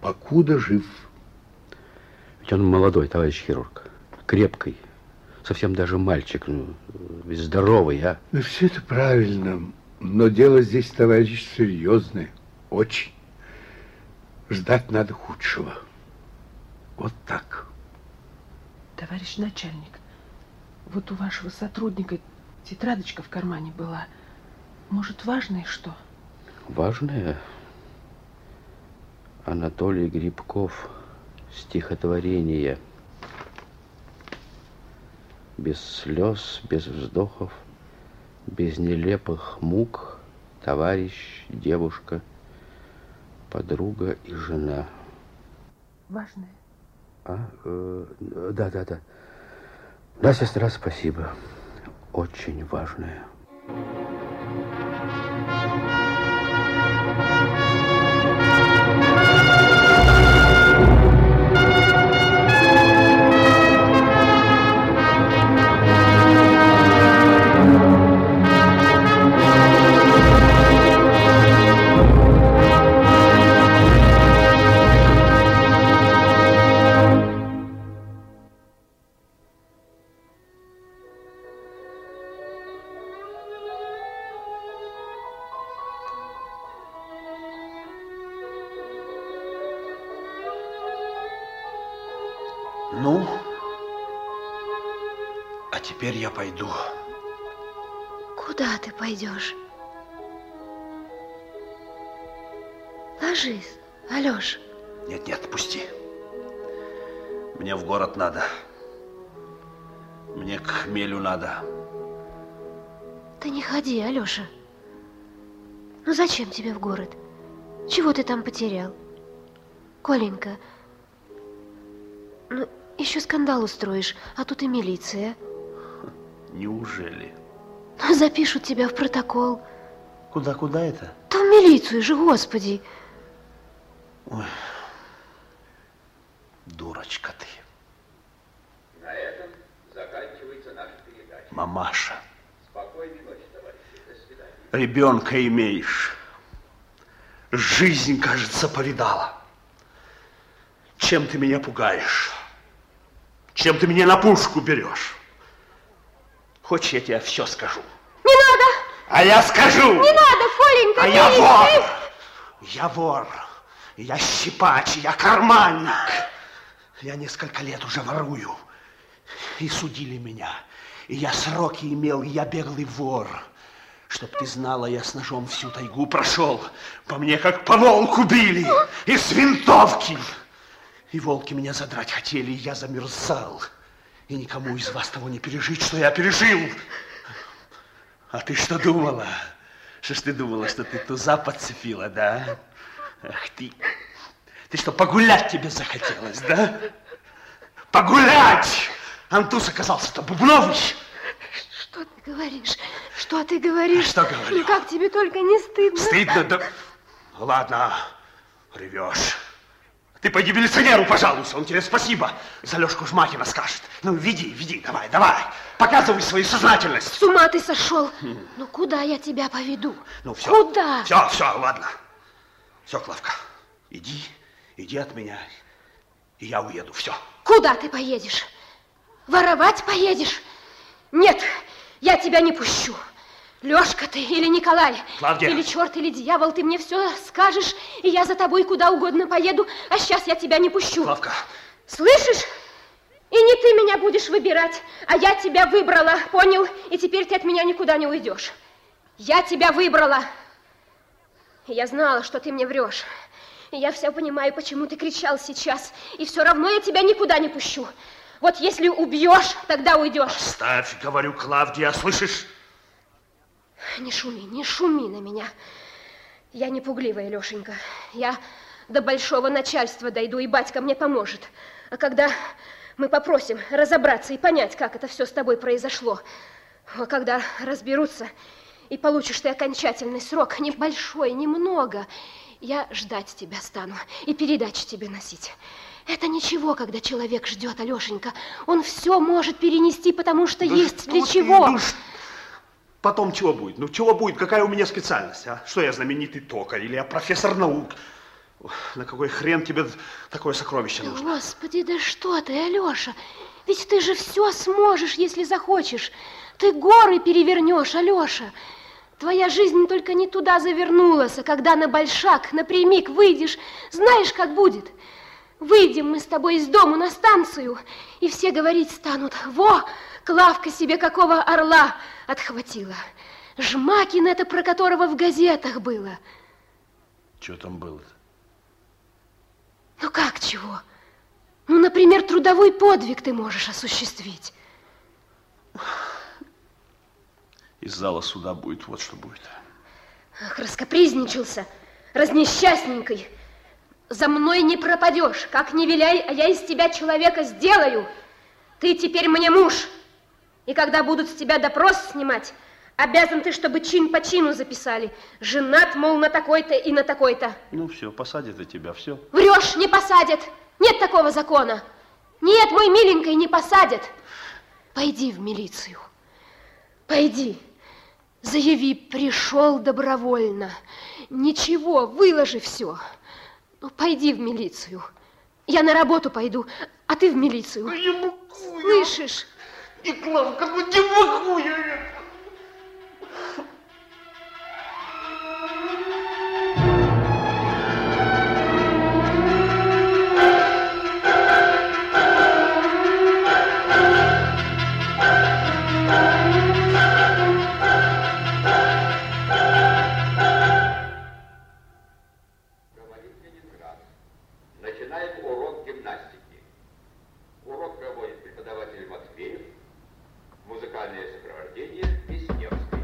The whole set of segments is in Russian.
покуда жив. Ведь он молодой, товарищ хирург, крепкий, совсем даже мальчик, ведь здоровый, а? Ну, все это правильно, но дело здесь, товарищ, серьезное, очень. Ждать надо худшего. Вот так. Товарищ начальник, вот у вашего сотрудника тетрадочка в кармане была. Может, важное что? Важное? Анатолий Грибков, стихотворение. Без слез, без вздохов, без нелепых мук, товарищ, девушка, подруга и жена. Важное? Да. Да, сестра, спасибо. Очень важное. Ну, а теперь я пойду. Куда ты пойдешь? Ложись, Алёша. Нет, пусти. Мне в город надо. Мне к хмелю надо. Ты не ходи, Алёша. Ну зачем тебе в город? Чего ты там потерял? Коленька, ну еще скандал устроишь, а тут и милиция. Неужели? Ну, запишут тебя в протокол. Куда это? Да в милицию же, Господи. Ой, дурочка ты. На этом заканчивается наша передача. Мамаша. Спокойной ночи, товарищи. До свидания. Ребенка имеешь. Жизнь, кажется, повидала. Чем ты меня пугаешь? Чем ты меня на пушку берешь? Хочешь, я тебе все скажу? Не надо! А я скажу! Не надо, Коленька! А я вор! Я вор! Я щипач, я карманник! Я несколько лет уже ворую. И судили меня. И я сроки имел, и я беглый вор. Чтоб ты знала, я с ножом всю тайгу прошел. По мне, как по волку били. И с винтовки. И волки меня задрать хотели, и я замерзал. И никому из вас того не пережить, что я пережил. А ты что думала? Что ж ты думала, что ты туза подцепила, да? Ах ты. Ты что, погулять тебе захотелось, да? Погулять! Антус оказался-то бубновый. Что ты говоришь? Что ты говоришь? Что говорю? Ну как тебе только не стыдно? Стыдно, да... Ладно, ревешь. Ты пойди милиционеру пожалуйся, он тебе спасибо за Лёшку Жмакина скажет. Ну, веди, давай. Показывай свою сознательность. С ума ты сошел. Ну, куда я тебя поведу? Ну, все. Куда? Все, ладно. Все, Клавка, иди от меня, и я уеду, все. Куда ты поедешь? Воровать поедешь? Нет, я тебя не пущу. Лёшка ты или Николай, Клавдия. Или черт, или дьявол, ты мне все скажешь, и я за тобой куда угодно поеду, а сейчас я тебя не пущу. Клавка. Слышишь? И не ты меня будешь выбирать, а я тебя выбрала, понял? И теперь ты от меня никуда не уйдешь. Я тебя выбрала. И я знала, что ты мне врешь. И я все понимаю, почему ты кричал сейчас. И все равно я тебя никуда не пущу. Вот если убьешь, тогда уйдешь. Оставь, говорю, Клавдия, слышишь? Не шуми на меня. Я не пугливая, Лешенька. Я до большого начальства дойду, и батька мне поможет. А когда мы попросим разобраться и понять, как это все с тобой произошло, а когда разберутся, и получишь ты окончательный срок, небольшой, немного, я ждать тебя стану и передачи тебе носить. Это ничего, когда человек ждет, Алешенька. Он все может перенести, потому что Да есть что для ты, чего. Потом чего будет? Ну, чего будет? Какая у меня специальность, а? Что я знаменитый токарь или я профессор наук? На какой хрен тебе такое сокровище Да, нужно? Господи, да что ты, Алеша? Ведь ты же все сможешь, если захочешь. Ты горы перевернешь, Алеша. Твоя жизнь только не туда завернулась, а когда на большак, напрямик выйдешь, знаешь, как будет? Выйдем мы с тобой из дому на станцию, и все говорить станут: во, Клавка себе какого орла отхватила. Жмакин это, про которого в газетах было. Что там было-то? Ну как чего? Ну, например, трудовой подвиг ты можешь осуществить. Из зала суда будет, вот что будет. Ах, раскапризничался, разнесчастненький. За мной не пропадешь, как не виляй, а я из тебя человека сделаю. Ты теперь мне муж. И когда будут с тебя допрос снимать, обязан ты, чтобы чин по чину записали. Женат, мол, на такой-то и на такой-то. Ну все, посадят и тебя, все. Врешь, не посадят. Нет такого закона. Нет, мой миленький, не посадят. Пойди в милицию. Пойди. Заяви, пришел добровольно. Ничего, выложи все. Ну, пойди в милицию. Я на работу пойду, а ты в милицию. Не могу. Слышишь? И Клавка, ну не могу я. Начинаем урок гимнастики. Урок проводит преподаватель Матвеев, музыкальное сопровождение Весневской.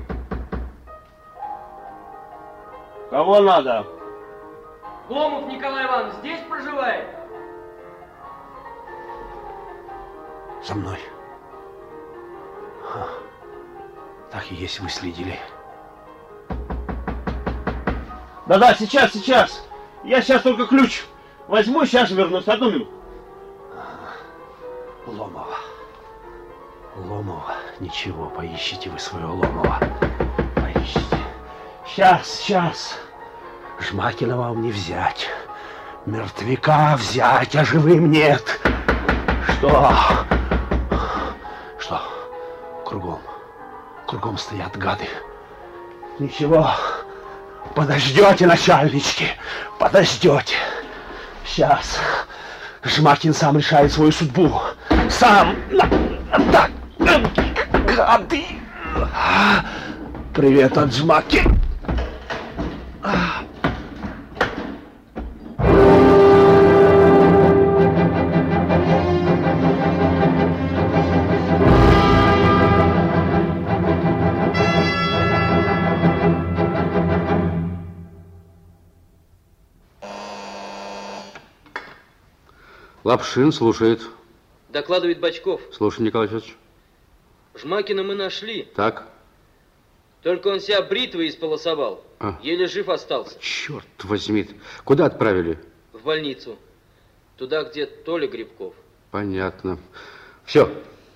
Кого надо? Ломов Николай Иванович здесь проживает? За мной. Так и есть, вы следили. Да-да, сейчас. Я сейчас только ключ возьму, сейчас вернусь. Одну минуту. Ломова. Ничего, поищите вы своего Ломова. Поищите. Сейчас. Жмакина вам не взять. Мертвяка взять, а живым нет. Что? Кругом стоят гады. Ничего. Подождете, начальнички. Подождете. Сейчас. Жмакин сам решает свою судьбу. Сам. Так. Гады. Привет от Жмаки. Лапшин слушает. Докладывает Бочков. Слушай, Николай Федорович. Жмакина мы нашли. Так. Только он себя бритвой исполосовал. Еле жив остался. Черт возьми. Куда отправили? В больницу. Туда, где Толя Грибков. Понятно. Все.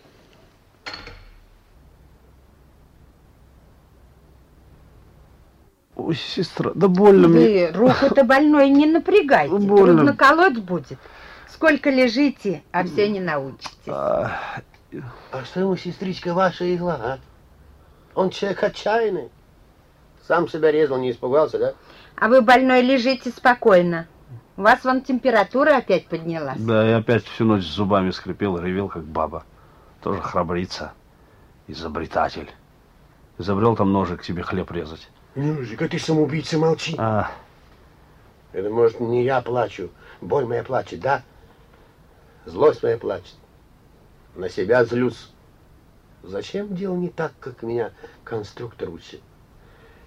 Ой, сестра, да больно мне. Вы руку-то больной не напрягайте. Больно. Трудно колоть будет. Сколько лежите, а все не научитесь. А что ему, сестричка, ваша игла, а? Он человек отчаянный. Сам себя резал, не испугался, да? А вы, больной, лежите спокойно. У вас вон температура опять поднялась. Да, я опять всю ночь зубами скрипел, ревел, как баба. Тоже храбрица, изобретатель. Изобрел там ножик себе хлеб резать. Ножик, ты самоубийца, молчи. Это, может, не я плачу. Боль моя плачет, да? Злость моя плачет. На себя злюсь. Зачем делал не так, как меня конструктор учит?